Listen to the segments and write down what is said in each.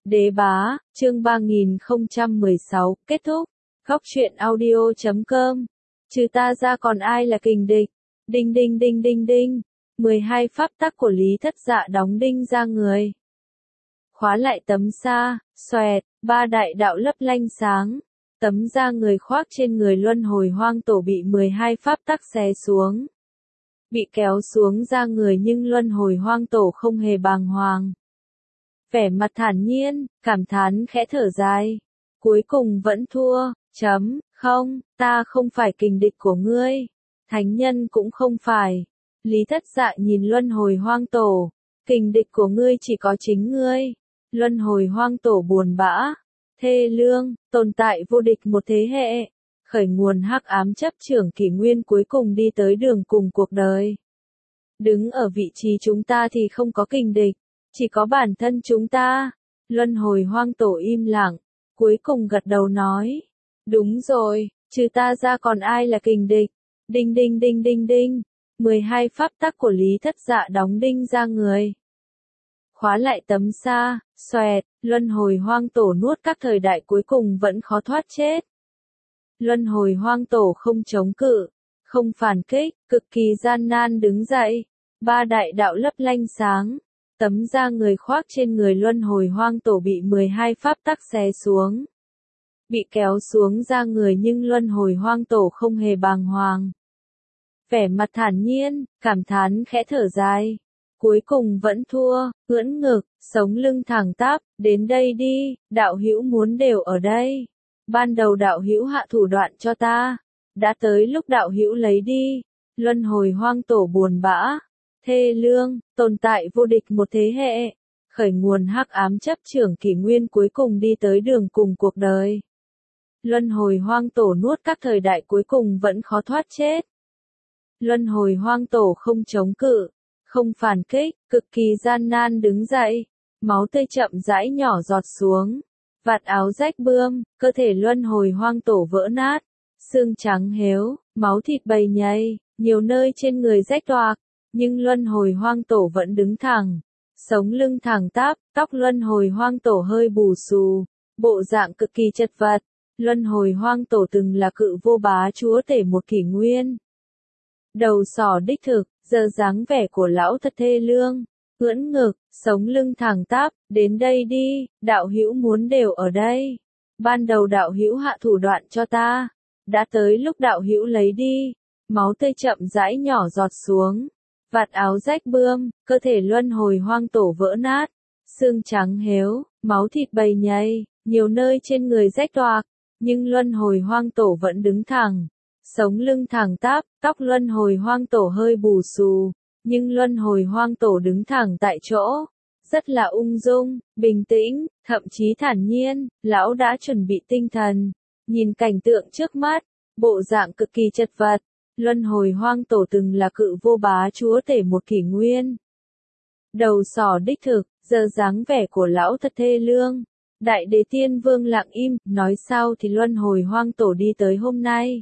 Đế bá, chương 3016, kết thúc. Góc truyện audio.com. Trừ ta ra còn ai là kình địch? Đinh đinh đinh đinh đinh. 12 pháp tắc của Lý Thất Dạ đóng đinh ra người. Khóa lại tấm sa, xoẹt, ba đại đạo lấp lánh sáng. Tấm da người khoác trên người luân hồi hoang tổ bị 12 pháp tắc xé xuống. Bị kéo xuống ra người nhưng luân hồi hoang tổ không hề bàng hoàng. Vẻ mặt thản nhiên, cảm thán khẽ thở dài. Cuối cùng vẫn thua, không, ta không phải kình địch của ngươi. Thánh nhân cũng không phải. Lý Thất Dạ nhìn luân hồi hoang tổ. Kình địch của ngươi chỉ có chính ngươi. Luân hồi hoang tổ buồn bã. Thê lương, tồn tại vô địch một thế hệ. Khởi nguồn hắc ám chấp trưởng kỷ nguyên cuối cùng đi tới đường cùng cuộc đời. Đứng ở vị trí chúng ta thì không có kình địch. Chỉ có bản thân chúng ta. Luân hồi hoang tổ im lặng. Cuối cùng gật đầu nói. Đúng rồi, trừ ta ra còn ai là kình địch? Đinh đinh đinh đinh đinh. 12 pháp tắc của Lý Thất Dạ đóng đinh ra người. Khóa lại tấm sa, xoẹt, luân hồi hoang tổ nuốt các thời đại cuối cùng vẫn khó thoát chết. Luân hồi hoang tổ không chống cự, không phản kích, cực kỳ gian nan đứng dậy. Ba đại đạo lấp lánh sáng. Tấm da người khoác trên người luân hồi hoang tổ bị 12 pháp tắc xé xuống. Bị kéo xuống ra người nhưng luân hồi hoang tổ không hề bàng hoàng. Vẻ mặt thản nhiên, cảm thán khẽ thở dài. Cuối cùng vẫn thua, ưỡn ngực, sống lưng thẳng tắp, đến đây đi, đạo hữu muốn đều ở đây. Ban đầu đạo hữu hạ thủ đoạn cho ta. Đã tới lúc đạo hữu lấy đi. Luân hồi hoang tổ buồn bã. Thê lương, tồn tại vô địch một thế hệ. Khởi nguồn hắc ám chấp trưởng kỷ nguyên cuối cùng đi tới đường cùng cuộc đời. Luân hồi hoang tổ nuốt các thời đại cuối cùng vẫn khó thoát chết. Luân hồi hoang tổ không chống cự, không phản kích, cực kỳ gian nan đứng dậy. Máu tươi chậm rãi nhỏ giọt xuống. Vạt áo rách bươm, cơ thể luân hồi hoang tổ vỡ nát. Xương trắng héo, máu thịt bầy nhầy, nhiều nơi trên người rách toạc. Nhưng luân hồi hoang tổ vẫn đứng thẳng. Sống lưng thẳng tắp, tóc luân hồi hoang tổ hơi bù xù. Bộ dạng cực kỳ chật vật. Luân hồi hoang tổ từng là cự vô bá chúa tể một kỷ nguyên. Đầu sỏ đích thực, giờ dáng vẻ của lão thật thê lương. Ưỡn ngực, sống lưng thẳng tắp, đến đây đi, đạo hữu muốn đều ở đây. Ban đầu đạo hữu hạ thủ đoạn cho ta. Đã tới lúc đạo hữu lấy đi. Máu tươi chậm rãi nhỏ giọt xuống. Vạt áo rách bươm, cơ thể luân hồi hoang tổ vỡ nát. Xương trắng héo, máu thịt bầy nhầy, nhiều nơi trên người rách toạc. Nhưng luân hồi hoang tổ vẫn đứng thẳng. Sống lưng thẳng tắp, tóc luân hồi hoang tổ hơi bù xù. Nhưng luân hồi hoang tổ đứng thẳng tại chỗ. Rất là ung dung, bình tĩnh, thậm chí thản nhiên. Lão đã chuẩn bị tinh thần. Nhìn cảnh tượng trước mắt. Bộ dạng cực kỳ chật vật. Luân hồi hoang tổ từng là cự vô bá chúa tể một kỷ nguyên. Đầu sỏ đích thực, giờ dáng vẻ của lão thật thê lương. Đại đế tiên vương lặng im, nói sao thì luân hồi hoang tổ đi tới hôm nay.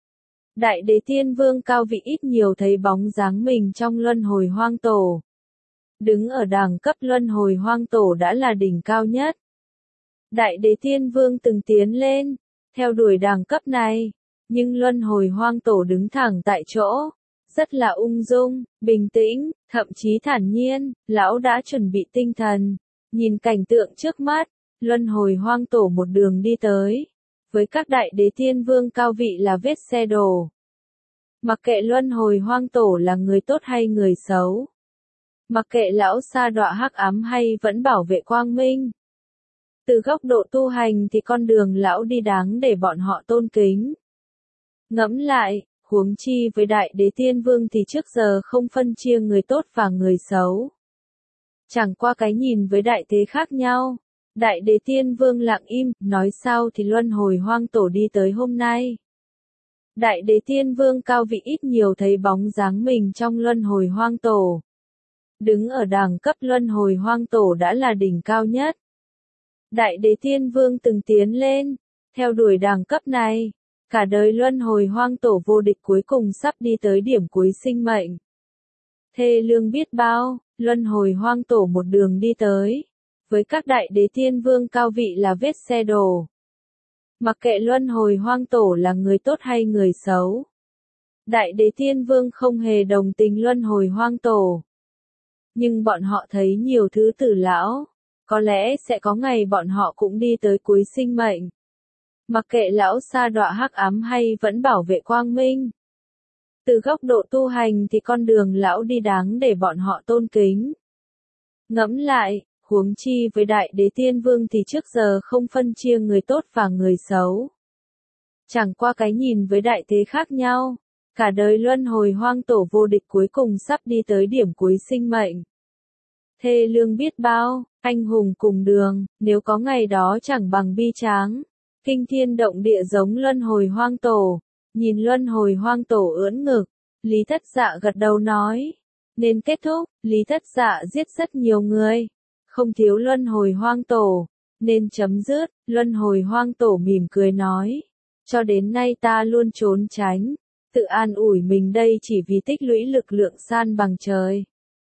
Đại đế tiên vương cao vị ít nhiều thấy bóng dáng mình trong luân hồi hoang tổ. Đứng ở đẳng cấp luân hồi hoang tổ đã là đỉnh cao nhất. Đại đế tiên vương từng tiến lên, theo đuổi đẳng cấp này. Nhưng luân hồi hoang tổ đứng thẳng tại chỗ. Rất là ung dung, bình tĩnh, thậm chí thản nhiên. Lão đã chuẩn bị tinh thần. Nhìn cảnh tượng trước mắt. Luân hồi hoang tổ một đường đi tới. Với các đại đế tiên vương cao vị là vết xe đổ. Mặc kệ luân hồi hoang tổ là người tốt hay người xấu. Mặc kệ lão sa đọa hắc ám hay vẫn bảo vệ quang minh. Từ góc độ tu hành thì con đường lão đi đáng để bọn họ tôn kính. Ngẫm lại, huống chi với đại đế tiên vương thì trước giờ không phân chia người tốt và người xấu. Chẳng qua cái nhìn với đại thế khác nhau. Đại đế tiên vương lặng im, nói sao thì luân hồi hoang tổ đi tới hôm nay. Đại đế tiên vương cao vị ít nhiều thấy bóng dáng mình trong luân hồi hoang tổ. Đứng ở đẳng cấp luân hồi hoang tổ đã là đỉnh cao nhất. Đại đế tiên vương từng tiến lên, theo đuổi đẳng cấp này. Cả đời luân hồi hoang tổ vô địch cuối cùng sắp đi tới điểm cuối sinh mệnh. Thê lương biết bao, luân hồi hoang tổ một đường đi tới. với các đại đế thiên vương cao vị là vết xe đổ. Mặc kệ luân hồi hoang tổ là người tốt hay người xấu. Đại đế thiên vương không hề đồng tình luân hồi hoang tổ. Nhưng bọn họ thấy nhiều thứ tử lão. Có lẽ sẽ có ngày bọn họ cũng đi tới cuối sinh mệnh. Mặc kệ lão sa đọa hắc ám hay vẫn bảo vệ quang minh. Từ góc độ tu hành thì con đường lão đi đáng để bọn họ tôn kính. Ngẫm lại, huống chi với đại đế tiên vương thì trước giờ không phân chia người tốt và người xấu. Chẳng qua cái nhìn với đại thế khác nhau. Cả đời luân hồi hoang tổ vô địch cuối cùng sắp đi tới điểm cuối sinh mệnh. Thê lương biết bao, anh hùng cùng đường, nếu có ngày đó chẳng bằng bi tráng. Kinh thiên động địa giống luân hồi hoang tổ. Nhìn luân hồi hoang tổ ưỡn ngực, Lý Thất Dạ gật đầu nói. Nên kết thúc, Lý Thất Dạ giết rất nhiều người. Không thiếu luân hồi hoang tổ. Nên chấm dứt, luân hồi hoang tổ mỉm cười nói. Cho đến nay ta luôn trốn tránh. Tự an ủi mình đây chỉ vì tích lũy lực lượng san bằng trời.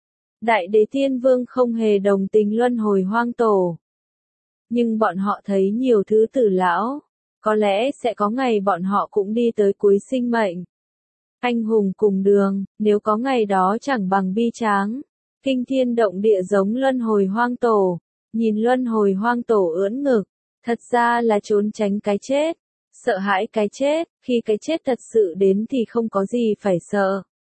Đại đế thiên vương không hề đồng tình luân hồi hoang tổ. Nhưng bọn họ thấy nhiều thứ tử lão. Có lẽ sẽ có ngày bọn họ cũng đi tới cuối sinh mệnh. Anh hùng cùng đường, nếu có ngày đó chẳng bằng bi tráng. Kinh thiên động địa giống luân hồi hoang tổ. Nhìn luân hồi hoang tổ ưỡn ngực. Thật ra là trốn tránh cái chết. Sợ hãi cái chết, khi cái chết thật sự đến thì không có gì phải sợ.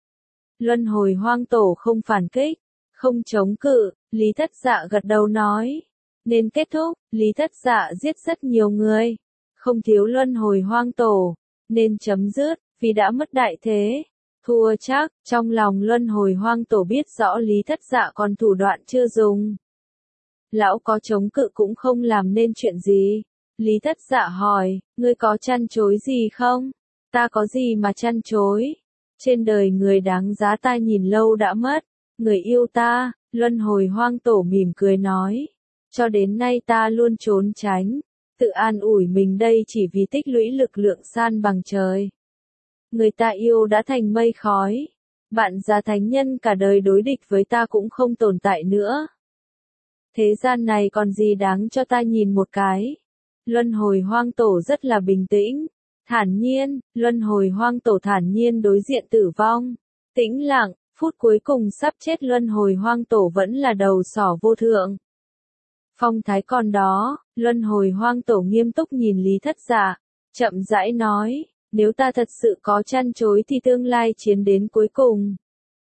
Luân hồi hoang tổ không phản kích, không chống cự, Lý Thất Dạ gật đầu nói. Nên kết thúc, Lý Thất Dạ giết rất nhiều người. Không thiếu luân hồi hoang tổ. Nên chấm dứt, vì đã mất đại thế. Thua chắc, trong lòng luân hồi hoang tổ biết rõ Lý Thất Dạ còn thủ đoạn chưa dùng. Lão có chống cự cũng không làm nên chuyện gì. Lý Thất Dạ hỏi, ngươi có chăn chối gì không? Ta có gì mà chăn chối? Trên đời người đáng giá ta nhìn lâu đã mất. Người yêu ta, luân hồi hoang tổ mỉm cười nói. Cho đến nay ta luôn trốn tránh. Tự an ủi mình đây chỉ vì tích lũy lực lượng san bằng trời. Người ta yêu đã thành mây khói. Bạn già thánh nhân cả đời đối địch với ta cũng không tồn tại nữa. Thế gian này còn gì đáng cho ta nhìn một cái. Luân hồi hoang tổ rất là bình tĩnh. Thản nhiên, luân hồi hoang tổ thản nhiên đối diện tử vong. Tĩnh lặng, phút cuối cùng sắp chết luân hồi hoang tổ vẫn là đầu sỏ vô thượng. Phong thái còn đó, luân hồi hoang tổ nghiêm túc nhìn Lý Thất Dạ, chậm rãi nói, nếu ta thật sự có chăn chối thì tương lai chiến đến cuối cùng.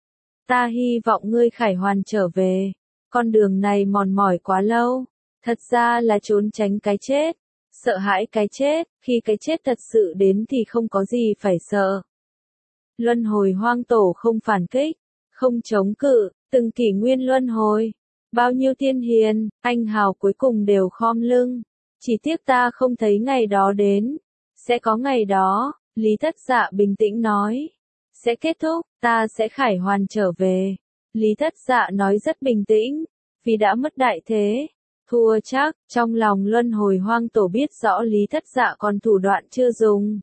Ta hy vọng ngươi khải hoàn trở về, con đường này mòn mỏi quá lâu, thật ra là trốn tránh cái chết, sợ hãi cái chết, khi cái chết thật sự đến thì không có gì phải sợ. Luân hồi hoang tổ không phản kích, không chống cự, từng kỷ nguyên luân hồi. Bao nhiêu thiên hiền, anh hào cuối cùng đều khom lưng. Chỉ tiếc ta không thấy ngày đó đến. Sẽ có ngày đó, Lý Thất Dạ bình tĩnh nói. Sẽ kết thúc, ta sẽ khải hoàn trở về. Lý Thất Dạ nói rất bình tĩnh, vì đã mất đại thế. Thua chắc, trong lòng luân hồi hoang tổ biết rõ Lý Thất Dạ còn thủ đoạn chưa dùng.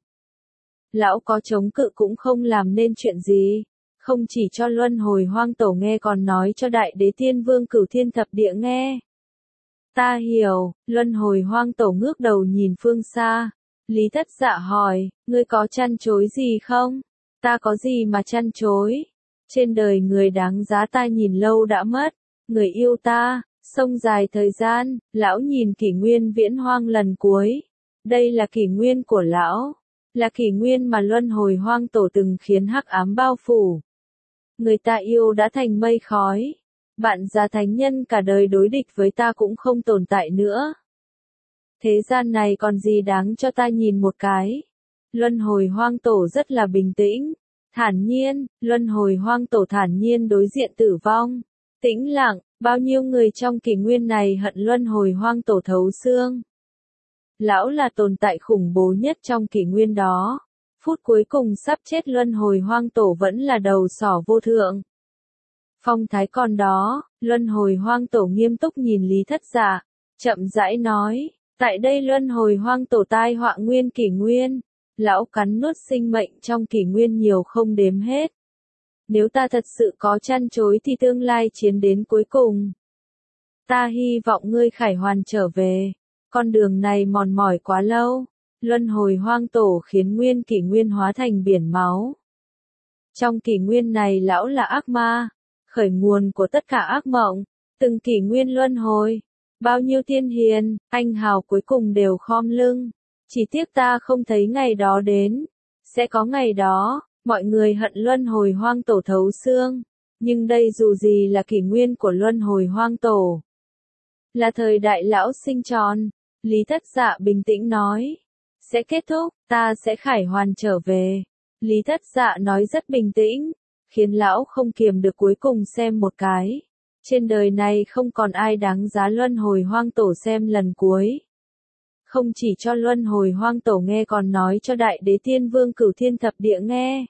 Lão có chống cự cũng không làm nên chuyện gì. Không chỉ cho luân hồi hoang tổ nghe còn nói cho đại đế thiên vương cửu thiên thập địa nghe. Ta hiểu, luân hồi hoang tổ ngước đầu nhìn phương xa. Lý Thất Dạ hỏi, ngươi có chăn chối gì không? Ta có gì mà chăn chối? Trên đời người đáng giá ta nhìn lâu đã mất. Người yêu ta, sông dài thời gian, lão nhìn kỷ nguyên viễn hoang lần cuối. Đây là kỷ nguyên của lão. Là kỷ nguyên mà luân hồi hoang tổ từng khiến hắc ám bao phủ. Người ta yêu đã thành mây khói. Bạn già thánh nhân cả đời đối địch với ta cũng không tồn tại nữa. Thế gian này còn gì đáng cho ta nhìn một cái. Luân hồi hoang tổ rất là bình tĩnh. Thản nhiên, luân hồi hoang tổ thản nhiên đối diện tử vong. Tĩnh lặng, bao nhiêu người trong kỷ nguyên này hận luân hồi hoang tổ thấu xương. Lão là tồn tại khủng bố nhất trong kỷ nguyên đó. Phút cuối cùng sắp chết luân hồi hoang tổ vẫn là đầu sỏ vô thượng. Phong thái còn đó, luân hồi hoang tổ nghiêm túc nhìn Lý Thất Dạ, chậm rãi nói, tại đây luân hồi hoang tổ tai họa nguyên kỷ nguyên, lão cắn nuốt sinh mệnh trong kỷ nguyên nhiều không đếm hết. Nếu ta thật sự có chăn chối thì tương lai chiến đến cuối cùng. Ta hy vọng ngươi khải hoàn trở về. Con đường này mòn mỏi quá lâu. Luân hồi hoang tổ khiến nguyên kỷ nguyên hóa thành biển máu. Trong kỷ nguyên này lão là ác ma, khởi nguồn của tất cả ác mộng, từng kỷ nguyên luân hồi. Bao nhiêu tiên hiền, anh hào cuối cùng đều khom lưng. Chỉ tiếc ta không thấy ngày đó đến. Sẽ có ngày đó, mọi người hận luân hồi hoang tổ thấu xương. Nhưng đây dù gì là kỷ nguyên của luân hồi hoang tổ. Là thời đại lão sinh tròn. Lý Thất Dạ bình tĩnh nói. Sẽ kết thúc, ta sẽ khải hoàn trở về. Lý Thất Dạ nói rất bình tĩnh, khiến lão không kiềm được cuối cùng xem một cái. Trên đời này không còn ai đáng giá luân hồi hoang tổ xem lần cuối. Không chỉ cho luân hồi hoang tổ nghe còn nói cho đại đế tiên vương cửu thiên thập địa nghe.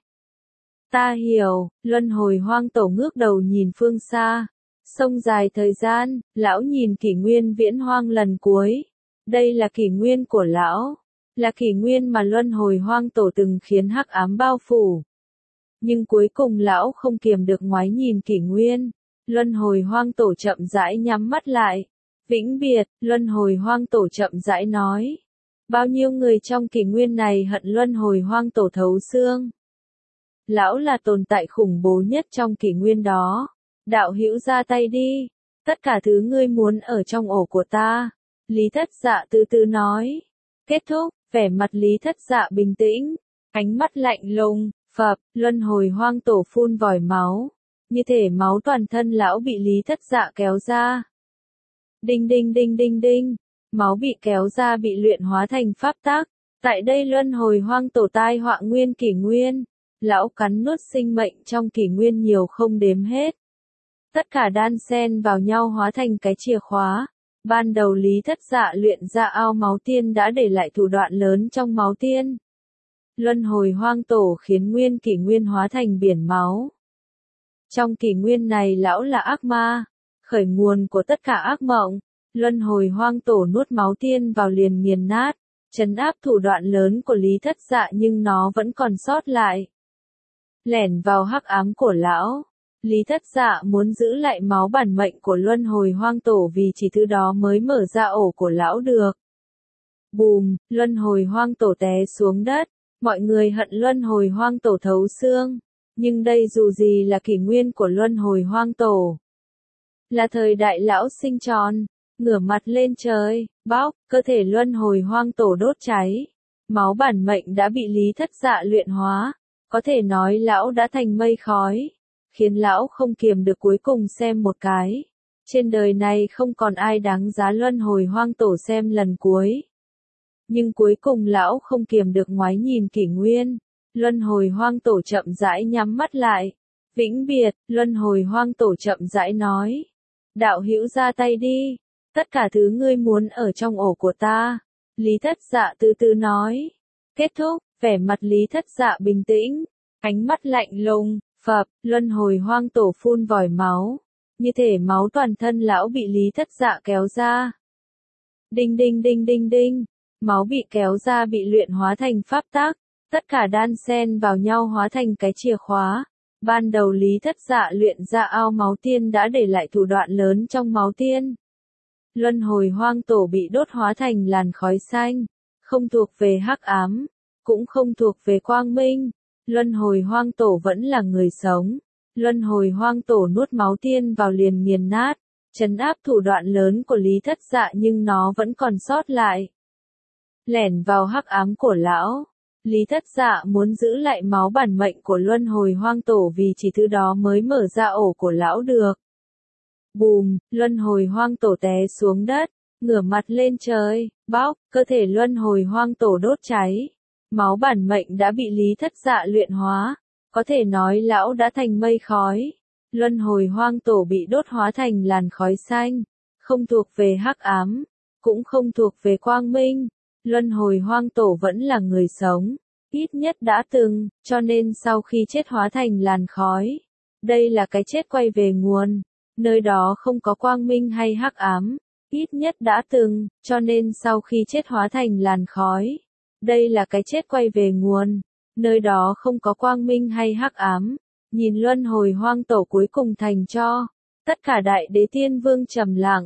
Ta hiểu, luân hồi hoang tổ ngước đầu nhìn phương xa. Sông dài thời gian, lão nhìn kỷ nguyên viễn hoang lần cuối. Đây là kỷ nguyên của lão. Là kỷ nguyên mà luân hồi hoang tổ từng khiến hắc ám bao phủ. Nhưng cuối cùng lão không kiềm được ngoái nhìn kỷ nguyên. Luân hồi hoang tổ chậm rãi nhắm mắt lại. Vĩnh biệt, luân hồi hoang tổ chậm rãi nói. Bao nhiêu người trong kỷ nguyên này hận luân hồi hoang tổ thấu xương. Lão là tồn tại khủng bố nhất trong kỷ nguyên đó. Đạo hữu ra tay đi. Tất cả thứ ngươi muốn ở trong ổ của ta. Lý Thất Dạ từ từ nói. Kết thúc, vẻ mặt Lý Thất Dạ bình tĩnh. Ánh mắt lạnh lùng, phập, luân hồi hoang tổ phun vòi máu. Như thể máu toàn thân lão bị Lý Thất Dạ kéo ra. Đinh đinh đinh đinh đinh. Máu bị kéo ra bị luyện hóa thành pháp tắc. Tại đây luân hồi hoang tổ tai họa nguyên kỷ nguyên. Lão cắn nuốt sinh mệnh trong kỷ nguyên nhiều không đếm hết. Tất cả đan xen vào nhau hóa thành cái chìa khóa. Ban đầu Lý Thất Dạ luyện ra ao máu tiên đã để lại thủ đoạn lớn trong máu tiên. Luân hồi hoang tổ khiến nguyên kỷ nguyên hóa thành biển máu. Trong kỷ nguyên này lão là ác ma, khởi nguồn của tất cả ác mộng. Luân hồi hoang tổ nuốt máu tiên vào liền nghiền nát, trấn áp thủ đoạn lớn của Lý Thất Dạ nhưng nó vẫn còn sót lại. Lẻn vào hắc ám của lão. Lý Thất Dạ muốn giữ lại máu bản mệnh của luân hồi hoang tổ vì chỉ thứ đó mới mở ra ổ của lão được. Bùm, luân hồi hoang tổ té xuống đất. Mọi người hận luân hồi hoang tổ thấu xương. Nhưng đây dù gì là kỷ nguyên của luân hồi hoang tổ. Là thời đại lão sinh tròn. Ngửa mặt lên trời, bóc, cơ thể luân hồi hoang tổ đốt cháy. Máu bản mệnh đã bị Lý Thất Dạ luyện hóa. Có thể nói lão đã thành mây khói. Khiến lão không kiềm được cuối cùng xem một cái. Trên đời này không còn ai đáng giá luân hồi hoang tổ xem lần cuối. Nhưng cuối cùng lão không kiềm được ngoái nhìn kỷ nguyên. Luân hồi hoang tổ chậm rãi nhắm mắt lại. Vĩnh biệt, luân hồi hoang tổ chậm rãi nói. Đạo hữu ra tay đi. Tất cả thứ ngươi muốn ở trong ổ của ta. Lý Thất Dạ từ từ nói. Kết thúc, vẻ mặt Lý Thất Dạ bình tĩnh. Ánh mắt lạnh lùng, phập, luân hồi hoang tổ phun vòi máu. Như thể máu toàn thân lão bị Lý Thất Dạ kéo ra. Đinh đinh đinh đinh đinh. Máu bị kéo ra bị luyện hóa thành pháp tắc. Tất cả đan xen vào nhau hóa thành cái chìa khóa. Ban đầu Lý Thất Dạ luyện ra ao máu tiên đã để lại thủ đoạn lớn trong máu tiên. Luân hồi hoang tổ bị đốt hóa thành làn khói xanh. Không thuộc về hắc ám. Cũng không thuộc về quang minh. Luân hồi hoang tổ vẫn là người sống. Luân hồi hoang tổ nuốt máu tiên vào liền nghiền nát. Trấn áp thủ đoạn lớn của Lý Thất Dạ nhưng nó vẫn còn sót lại. Lẻn vào hắc ám của lão. Lý Thất Dạ muốn giữ lại máu bản mệnh của luân hồi hoang tổ vì chỉ thứ đó mới mở ra ổ của lão được. Bùm, luân hồi hoang tổ té xuống đất, ngửa mặt lên trời, bóc, cơ thể luân hồi hoang tổ đốt cháy. Máu bản mệnh đã bị Lý Thất Dạ luyện hóa, có thể nói lão đã thành mây khói. Luân hồi hoang tổ bị đốt hóa thành làn khói xanh, không thuộc về hắc ám, cũng không thuộc về quang minh. Luân hồi hoang tổ vẫn là người sống, ít nhất đã từng, cho nên sau khi chết hóa thành làn khói. Đây là cái chết quay về nguồn, nơi đó không có quang minh hay hắc ám, ít nhất đã từng, cho nên sau khi chết hóa thành làn khói. Đây là cái chết quay về nguồn, nơi đó không có quang minh hay hắc ám. Nhìn luân hồi hoang tổ cuối cùng thành tro, tất cả đại đế tiên vương trầm lặng,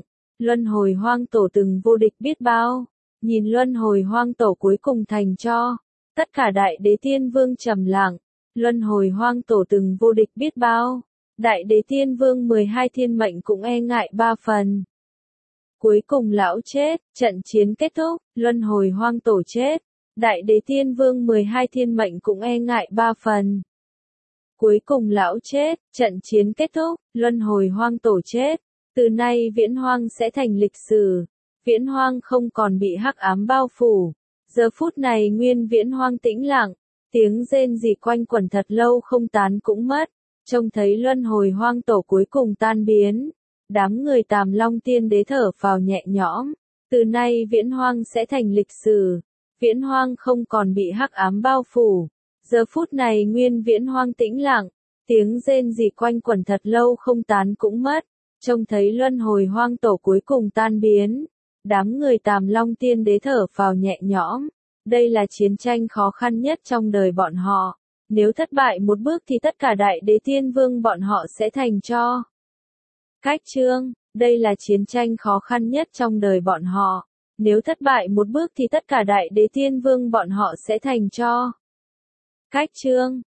luân hồi hoang tổ từng vô địch biết bao, nhìn luân hồi hoang tổ cuối cùng thành cho, tất cả đại đế tiên vương trầm lặng, luân hồi hoang tổ từng vô địch biết bao, đại đế tiên vương 12 thiên mệnh cũng e ngại 3 phần. Cuối cùng lão chết, trận chiến kết thúc, luân hồi hoang tổ chết, đại đế tiên vương 12 thiên mệnh cũng e ngại 3 phần. Cuối cùng lão chết, trận chiến kết thúc, luân hồi hoang tổ chết, từ nay viễn hoang sẽ thành lịch sử, viễn hoang không còn bị hắc ám bao phủ. Giờ phút này nguyên viễn hoang tĩnh lặng, tiếng rên rỉ quanh quẩn thật lâu không tán cũng mất, trông thấy luân hồi hoang tổ cuối cùng tan biến. Đám người Tàm Long Tiên Đế thở phào nhẹ nhõm, từ nay viễn hoang sẽ thành lịch sử, viễn hoang không còn bị hắc ám bao phủ. Giờ phút này nguyên viễn hoang tĩnh lặng, tiếng rên rỉ quanh quẩn thật lâu không tán cũng mất, trông thấy luân hồi hoang tổ cuối cùng tan biến. Đám người Tàm Long Tiên Đế thở phào nhẹ nhõm, đây là chiến tranh khó khăn nhất trong đời bọn họ, nếu thất bại một bước thì tất cả đại đế tiên vương bọn họ sẽ thành tro. Cách chương, đây là chiến tranh khó khăn nhất trong đời bọn họ, nếu thất bại một bước thì tất cả đại đế tiên vương bọn họ sẽ thành tro. Cách chương,